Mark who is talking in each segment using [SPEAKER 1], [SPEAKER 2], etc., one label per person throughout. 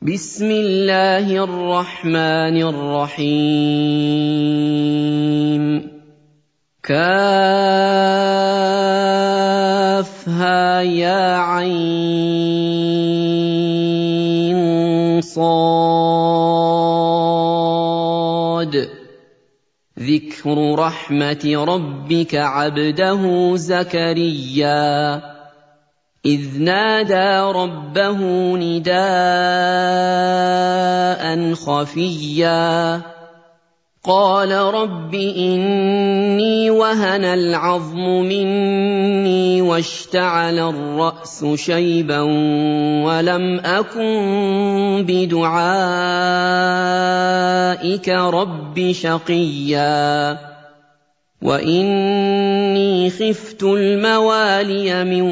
[SPEAKER 1] بسم الله الرحمن الرحيم كافها يا عين صاد ذكر رحمة ربك عبده زكريا إذ نادى ربه نداء خفيا قال رب إني وهن العظم مني واشتعل الرأس شيبا ولم أكن بدعائك رب شقيا وإني خفت الموالي من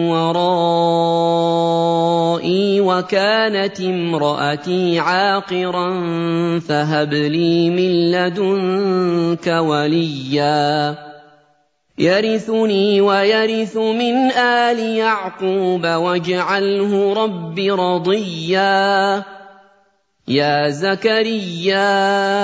[SPEAKER 1] ورائي وكانت امرأتي عاقرا فهب لي من لدنك وليا يرثني ويرث من آل يعقوب واجعله رب رضيا يا زكريا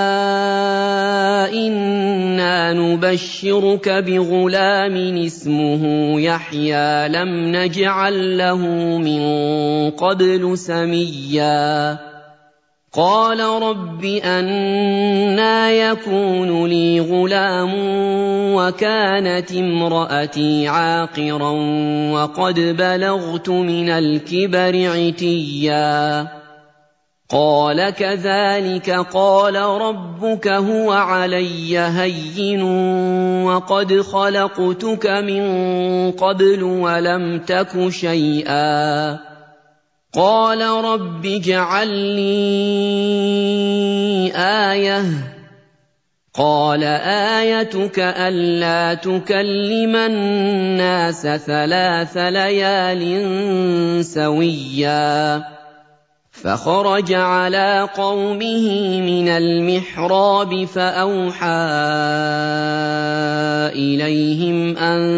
[SPEAKER 1] إنا نبشرك بغلام اسمه يحيى لم نجعل له من قبل سميا قال رب أنى يكون لي غلام وكانت امرأتي عاقرا وقد بلغت من الكبر عتيا قال كذلك قال ربك هو علي هين وقد خلقتك من قبل ولم تك شيئا قال رب اجعل لي آية قال آيتك ألا تكلم الناس 3 ليال سويا فخرج على قومه من المحراب فأوحى إليهم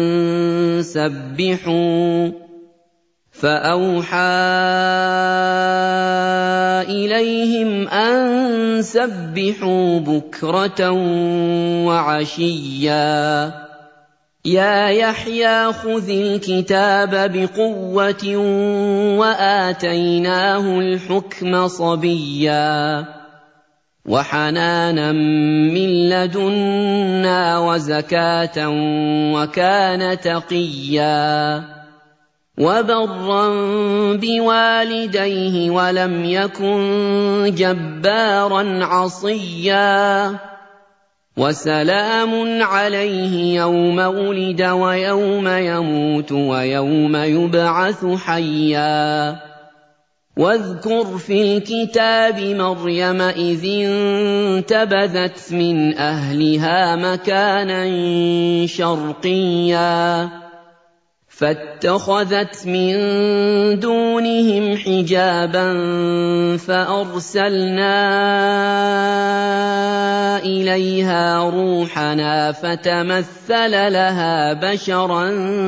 [SPEAKER 1] أن سبحوا بكرة وعشيا يا يحيى خذ الكتاب بقوة وآتيناه الحكم صبيا وحنانا من لدنا وزكاة وكان تقيا وبرا بوالديه ولم يكن جبارا عصيا وسلام عليه يوم ولد ويوم يموت ويوم يبعث حيا واذكر في الكتاب مريم إذ انتبذت من أهلها مكانا شرقيا فاتخذت من دونهم حجابا فأرسلنا إليها روحنا فتمثل لها بشرا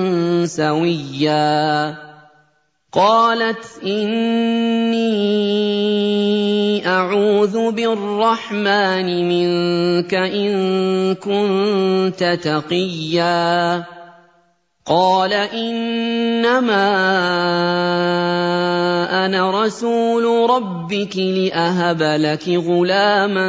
[SPEAKER 1] سويا قالت إني أعوذ بالرحمن منك إن كنت تقيا قال إنما أنا رسول ربك لأهب لك غلاما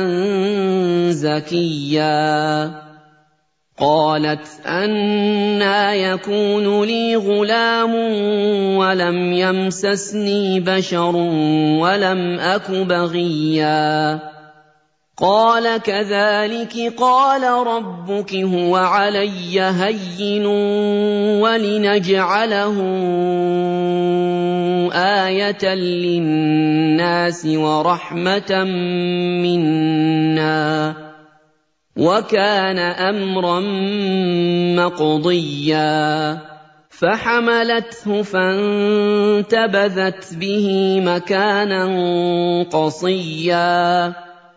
[SPEAKER 1] زكيا قالت أنى يكون لي غلام ولم يمسسني بشر ولم أك بغيا قال كذلك قال ربك هو علي هين ولنجعله آية للناس ورحمة منا وكان أمرا مقضيا فحملته فانتبذت به مكانا قصيا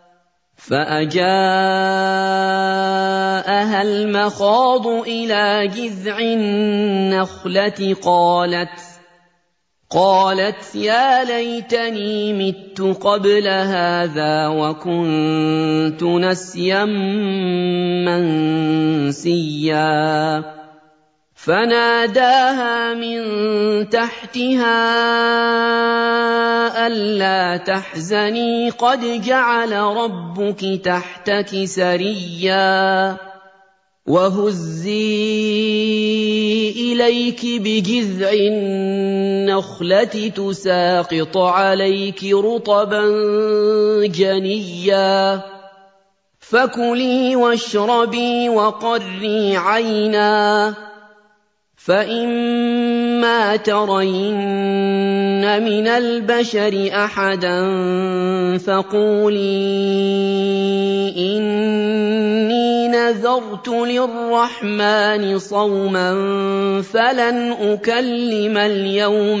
[SPEAKER 1] فأجاءها المخاض إلى جذع النخلة قالت يا ليتني مت قبل هذا وكنت نسيا منسيا فناداها من تحتها ألا تحزني قد جعل ربك تحتك سريا وهزي إليك بجذع النخلة تساقط عليك رطبا جنيا فكلي واشربي وقري عينا فإما ترين من البشر أحدا فقولي إني نذرت للرحمن صوما فلن أكلم اليوم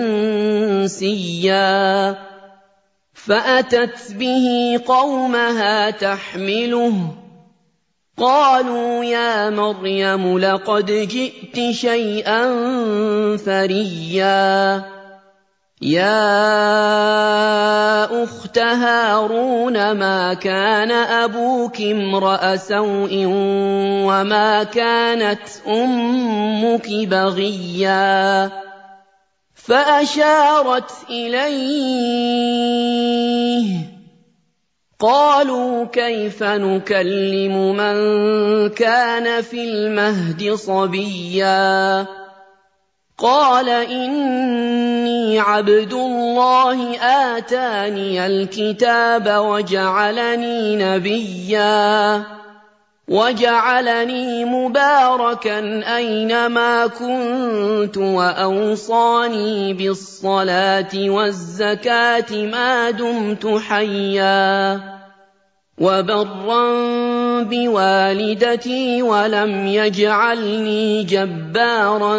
[SPEAKER 1] إنسيا فأتت به قومها تحمله قالوا يا مريم لقد جئت شيئا فريا يا أخت هارون ما كان أبوك امرأ سوء وما كانت أمك بغيا فأشارت إليه قالوا كيف نكلم من كان في المهد صبيا قال إني عبد الله آتاني الكتاب وجعلني نبيا وجعلني مباركا أينما كنت وأوصاني بالصلاة والزكاة ما دمت حيا وبرا بوالدتي ولم يجعلني جبارا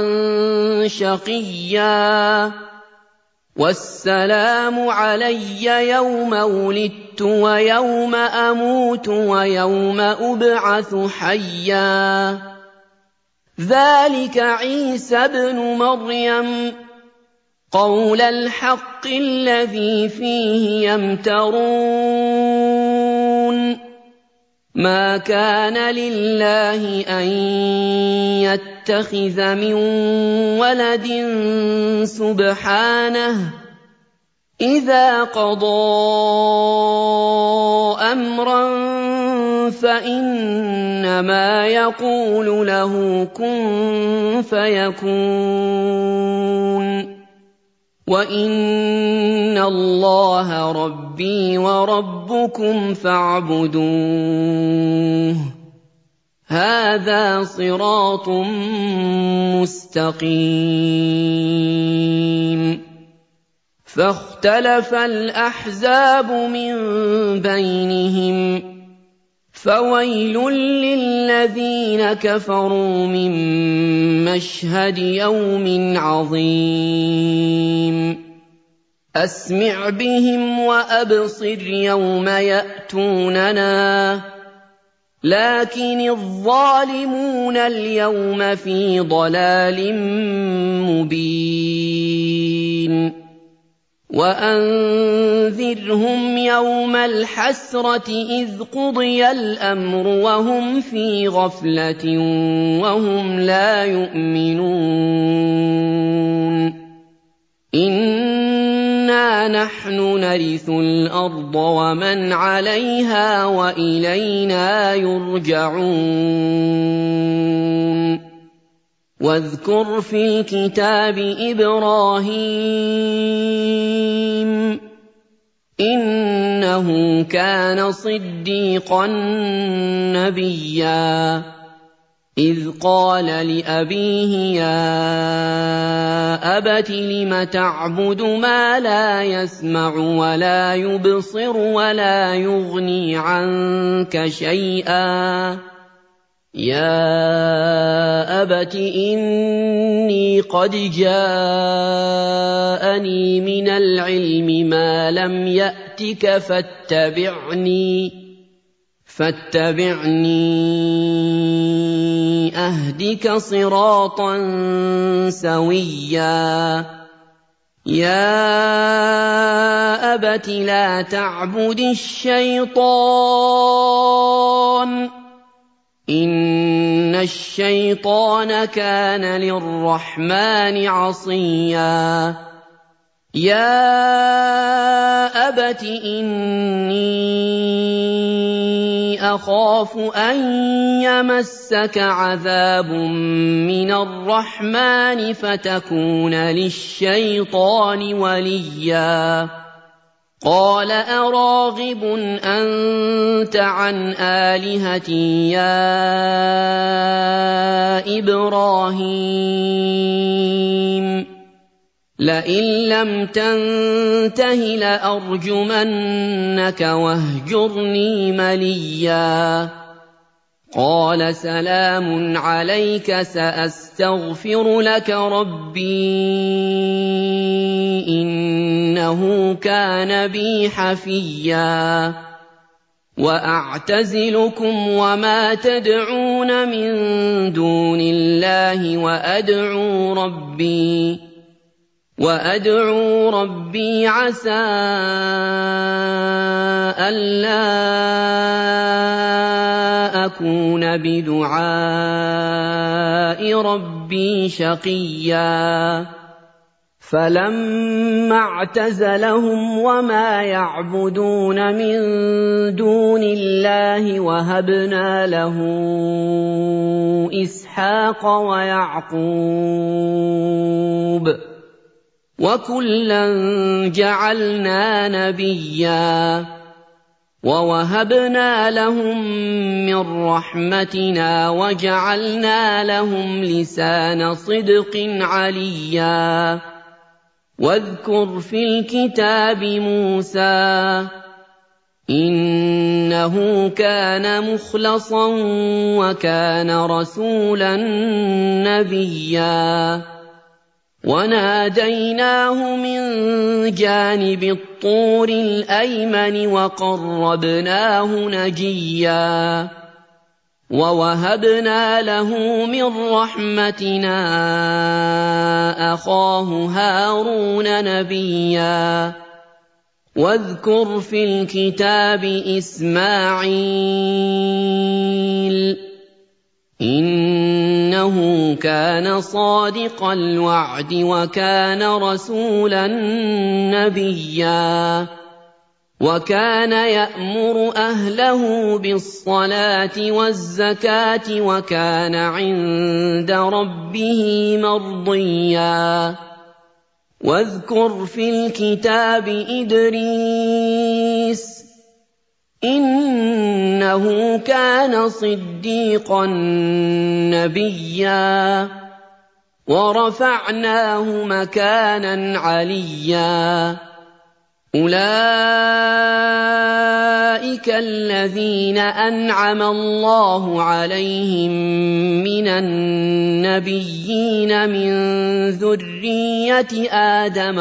[SPEAKER 1] شقيا والسلام علي يوم ولدت ويوم أموت ويوم أبعث حيا ذلك عيسى ابن مريم قول الحق الذي فيه يمترون ما كان لله أن يتخذ من ولد سبحانه إذا قضى أمرا فإنما يقول له كن فيكون وإن الله ربي وربكم فاعبدوه هذا صراط مستقيم فاختلف الأحزاب من بينهم فويل للذين كفروا من مشهد يوم عظيم أسمع بهم وأبصر يوم يأتوننا لكن الظالمون اليوم في ضلال مبين وأنذرهم يوم الحسرة إذ قضي الأمر وهم في غفلة وهم لا يؤمنون إنا نحن نرث الأرض ومن عليها وإلينا يرجعون واذكر في الكتاب إبراهيم إنه كان صديقا نبيا إذ قال لأبيه يا أبت لم تعبد ما لا يسمع ولا يبصر ولا يغني عنك شيئا يا أبت إني قد جاءني من العلم ما لم يأتك فاتبعني أهدك صراطا سويا يَا أَبَتِ لَا تَعْبُدِ الشَّيْطَانَ ۖ إِنَّ الشَّيْطَانَ كَانَ لِلرَّحْمَٰنِ عَصِيًّا يَا أَبَتِ إِنِّي أَخَافُ أَن يَمَسَّكَ عَذَابٌ مِّنَ الرَّحْمَٰنِ فَتَكُونَ لِلشَّيْطَانِ وَلِيًّا قَالَ أَرَاغِبٌ أَنتَ عَنْ آلِهَتِي يَا إِبْرَاهِيمُ لَئِن لَّمْ تَنتَهِ لَأَرْجُمَنَّكَ وَاهْجُرْنِي مَلِيًّا قَالَ سَلَامٌ عَلَيْكَ سَأَسْتَغْفِرُ لَكَ رَبِّي إِنَّهُ كَانَ بِي حَفِيًّا وَأَعْتَزِلُكُمْ وَمَا تَدْعُونَ مِن دُونِ اللَّهِ وَأَدْعُو رَبِّي عَسَىٰ أَلَّا أَكُونَ بِدُعَاءِ رَبِّي شَقِيًّا فَلَمَّا اعْتَزَلَهُمْ وَمَا يَعْبُدُونَ مِن دُونِ اللَّهِ وَهَبْنَا لَهُ إِسْحَاقَ وَيَعْقُوبَ وَكُلًّا جَعَلْنَا نَبِيًّا وَوَهَبْنَا لَهُم مِّن رَّحْمَتِنَا وَجَعَلْنَا لَهُمْ لِسَانَ صِدْقٍ عَلِيًّا وَاذْكُرْ فِي الْكِتَابِ مُوسَىٰ إِنَّهُ كَانَ مُخْلَصًا وَكَانَ رَسُولًا نَّبِيًّا وَنَادَيْنَاهُ مِن جَانِبِ الطُّورِ الْأَيْمَنِ وَقَرَّبْنَاهُ نَجِيًّا وَوَهَبْنَا لَهُ مِن رَّحْمَتِنَا أَخَاهُ هَارُونَ نَبِيًّا وَاذْكُرْ فِي الْكِتَابِ إِسْمَاعِيلَ إِنَّهُ كَانَ صَادِقَ الْوَعْدِ وَكَانَ رَسُولًا نَّبِيًّا وَكَانَ يَأْمُرُ أَهْلَهُ بِالصَّلَاةِ وَالزَّكَاةِ وَكَانَ عِندَ رَبِّهِ مَرْضِيًّا وَاذْكُرْ فِي الْكِتَابِ إِدْرِيسَ إِنَّهُ كَانَ صِدِّيقًا نَّبِيًّا وَرَفَعْنَاهُ مَكَانًا عَلِيًّا أُولَٰئِكَ الَّذِينَ أَنْعَمَ اللَّهُ عَلَيْهِم مِّنَ النَّبِيِّينَ مِن ذُرِّيَّةِ آدَمَ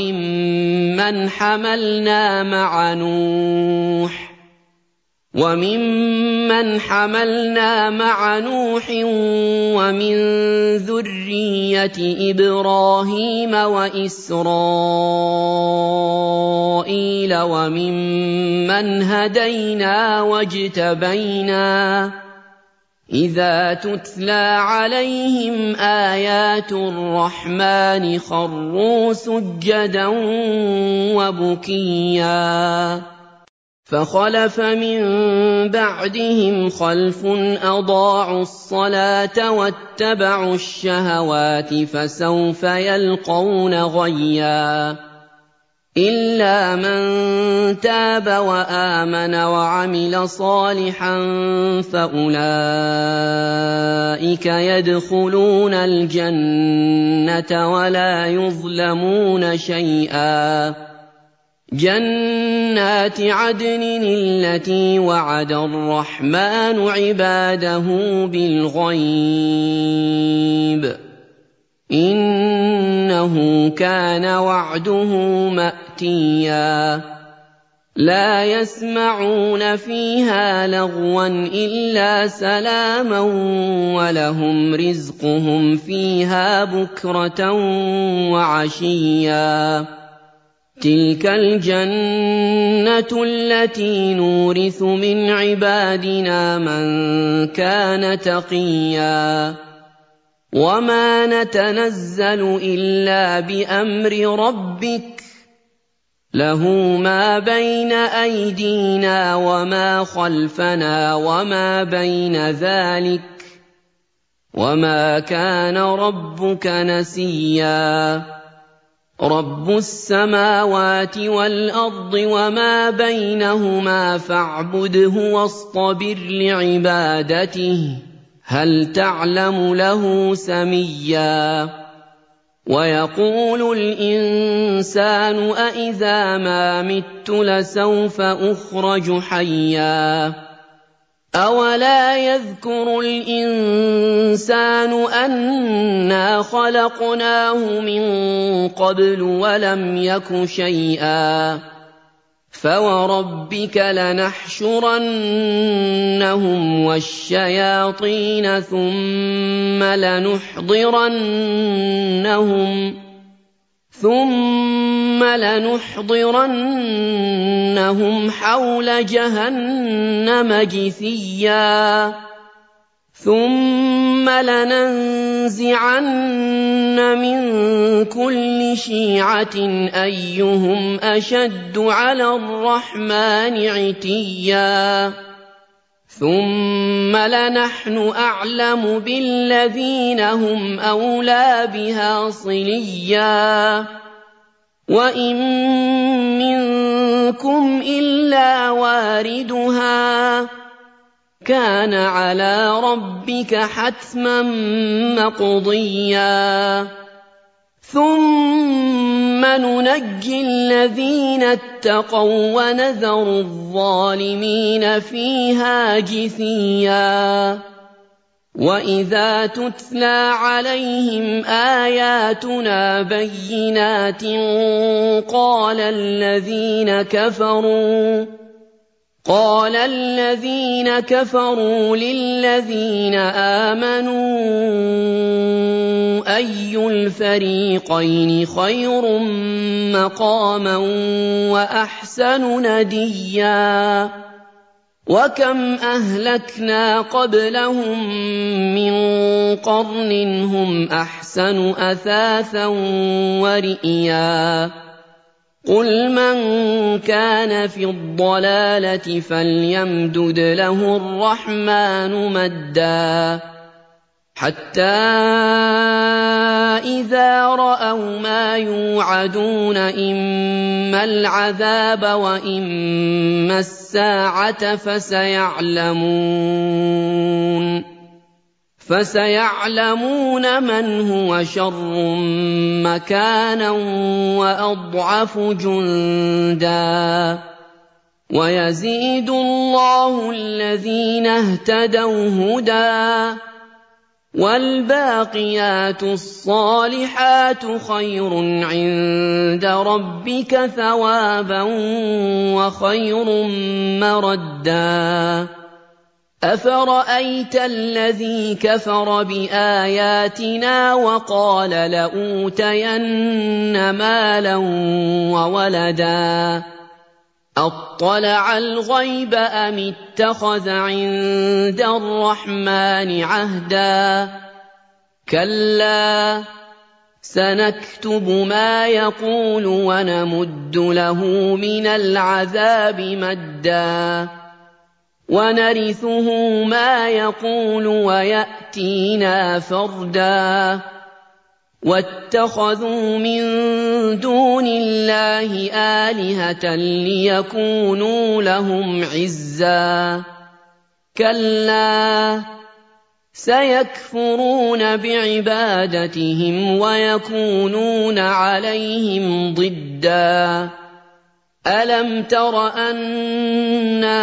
[SPEAKER 1] وَمِمَّنْ حَمَلْنَا مَعَ نُوحٍ وَمِن ذُرِّيَّةِ إِبْرَاهِيمَ وَإِسْرَائِيلَ وَمِمَّنْ هَدَيْنَا وَاجْتَبَيْنَا ۚ إِذَا تُتْلَىٰ عَلَيْهِمْ آيَاتُ الرَّحْمَٰنِ خَرُّوا سُجَّدًا وَبُكِيًّا فَخَلَفَ مِن بَعْدِهِمْ خَلْفٌ أَضَاعُوا الصَّلَاةَ وَاتَّبَعُوا الشَّهَوَاتِ فَسَوْفَ يَلْقَوْنَ غَيًّا إِلَّا مَن تَابَ وَآمَنَ وَعَمِلَ صَالِحًا فَأُولَٰئِكَ يَدْخُلُونَ الْجَنَّةَ وَلَا يُظْلَمُونَ شَيْئًا جَنَّاتِ عَدْنٍ الَّتِي وَعَدَ الرَّحْمَٰنُ عِبَادَهُ بِالْغَيْبِ ۚ إِنَّهُ كَانَ وَعْدُهُ مَأْتِيًّا لَا يَسْمَعُونَ فِيهَا لَغْوًا إِلَّا سَلَامًا وَلَهُمْ رِزْقُهُمْ فِيهَا بُكْرَةً وَعَشِيًّا تِلْكَ الْجَنَّةُ الَّتِي نُورِثُ مِنْ عِبَادِنَا مَنْ كَانَ تَقِيًّا وَمَا نَتَنَزَّلُ إِلَّا بِأَمْرِ رَبِّكَ لَهُ مَا بَيْنَ أَيْدِينَا وَمَا خَلْفَنَا وَمَا بَيْنَ ذَلِكَ وَمَا كَانَ رَبُّكَ نَسِيًّا رَبُّ السَّمَاوَاتِ وَالْأَرْضِ وَمَا بَيْنَهُمَا فَاعْبُدْهُ وَاصْطَبِرْ لِعِبَادَتِهِ هَلْ تَعْلَمُ لَهُ سَمِيًّا وَيَقُولُ الْإِنسَانُ أَإِذَا مَا مِتُّ لَسَوْفَ أُخْرَجُ حَيًّا أَوَلَا يَذْكُرُ الْإِنسَانُ أَنَّا خَلَقْنَاهُ مِن قَبْلُ وَلَمْ يَكُ شَيْئًا فَوَرَبِّكَ لَنَحْشُرَنَّهُمْ وَالشَّيَاطِينَ ثُمَّ لَنُحْضِرَنَّهُمْ حَوْلَ جَهَنَّمَ جِثِيًّا ثُمَّ لَنَنزِعَنَّ مِن كُلِّ شِيعَةٍ أَيُّهُمْ أَشَدُّ عَلَى الرَّحْمَنِ عِتِيًّا ثُمَّ لَنَحْنُ أَعْلَمُ بِالَّذِينَ هُمْ أَوْلَىٰ بِهَا صِلِيًّا وَإِن مِّنكُمْ إِلَّا وَارِدُهَا كَانَ عَلَىٰ رَبِّكَ حَتْمًا مَّقْضِيًّا ثُمَّ نُنَجِّي الَّذِينَ اتَّقَوا وَّنَذَرُ الظَّالِمِينَ فِيهَا جِثِيًّا وَإِذَا تُتْلَىٰ عَلَيْهِمْ آيَاتُنَا بَيِّنَاتٍ قَالَ الَّذِينَ كَفَرُوا لِلَّذِينَ آمَنُوا أَيُّ الْفَرِيقَيْنِ خَيْرٌ مَّقَامًا وَأَحْسَنُ نَدِيًّا وَكَمْ أَهْلَكْنَا قَبْلَهُم مِّن قَرْنٍ هُمْ أَحْسَنُ أَثَاثًا وَرِئْيًا قُلْ مَن كَانَ فِي الضَّلَالَةِ فَلْيَمْدُدْ لَهُ الرَّحْمَٰنُ مَدًّا حَتَّىٰ إِذَا رَأَوْا مَا يُوعَدُونَ إِمَّا الْعَذَابَ وَإِمَّا السَّاعَةَ فَسَيَعْلَمُونَ مَنْ هُوَ شَرٌّ مَّكَانًا وَأَضْعَفُ جُندًا وَيَزِيدُ اللَّهُ الَّذِينَ اهْتَدَوْا هُدًى وَالْبَاقِيَاتُ الصَّالِحَاتُ خَيْرٌ عِندَ رَبِّكَ ثَوَابًا وَخَيْرٌ مَّرَدًّا أَفَرَأَيْتَ الَّذِي كَفَرَ بِآيَاتِنَا وَقَالَ لَأُوتَيَنَّ مَالًا وَوَلَدًا أَطَّلَعَ الْغَيْبَ أَمِ اتَّخَذَ عِندَ الرَّحْمَٰنِ عَهْدًا كَلَّا سَنَكْتُبُ مَا يَقُولُ وَنَمُدُّ لَهُ مِنَ الْعَذَابِ مَدًّا وَنَرِثُهُ مَا يَقُولُ وَيَأْتِينَا فَرْدًا وَاتَّخَذُوا مِن دُونِ اللَّهِ آلِهَةً لِّيَكُونُوا لَهُمْ عِزًّا كَلَّا سَيَكْفُرُونَ بِعِبَادَتِهِمْ وَيَكُونُونَ عَلَيْهِمْ ضِدًّا أَلَمْ تَرَ أَنَّا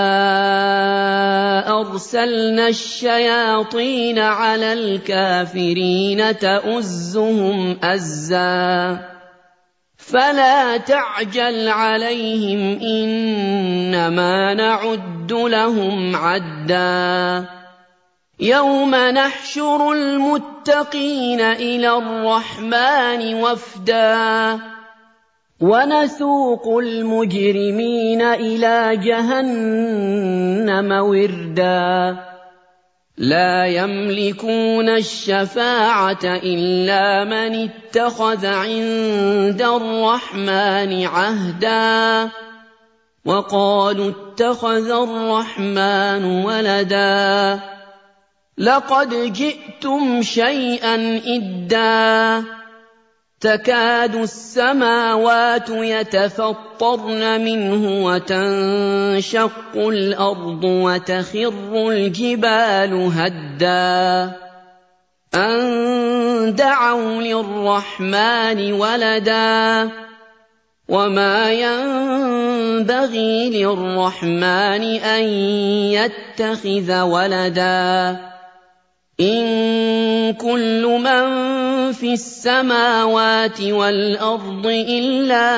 [SPEAKER 1] أَرْسَلْنَا الشَّيَاطِينَ عَلَى الْكَافِرِينَ تَؤُزُّهُمْ أَزًّا فلا تعجل عليهم إنما نعد لهم عدا يوم نحشر المتقين إلى الرحمن وفدا ونسوق المجرمين إلى جهنم وردا لا يملكون الشفاعة إلا من اتخذ عند الرحمن عهدا وقالوا اتخذ الرحمن ولدا لقد جئتم شيئا إدا تكاد السماوات يتفطرن منه وتنشق الأرض وتخر الجبال هدا أن دعوا للرحمن ولدا وما ينبغي للرحمن أن يتخذ ولدا إن كل من في السماوات والأرض إلا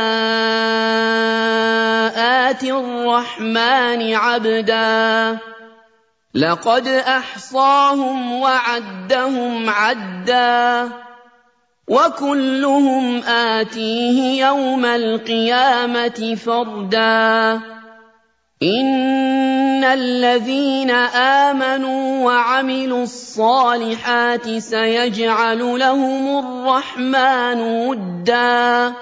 [SPEAKER 1] آتي الرحمن عبدا لقد أحصاهم وعدهم عدا وكلهم آتيه يوم القيامة فردا إن الذين آمنوا وعملوا الصالحات سيجعل لهم الرحمن ودا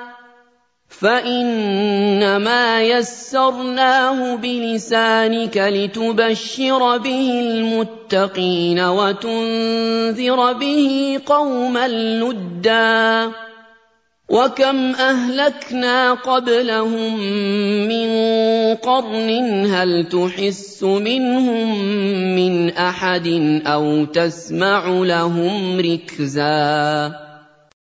[SPEAKER 1] فإنما يسرناه بلسانك لتبشر به المتقين وتنذر به قوما لدا وكم أهلكنا قبلهم من قرن هل تحس منهم من أحد أو تسمع لهم ركزا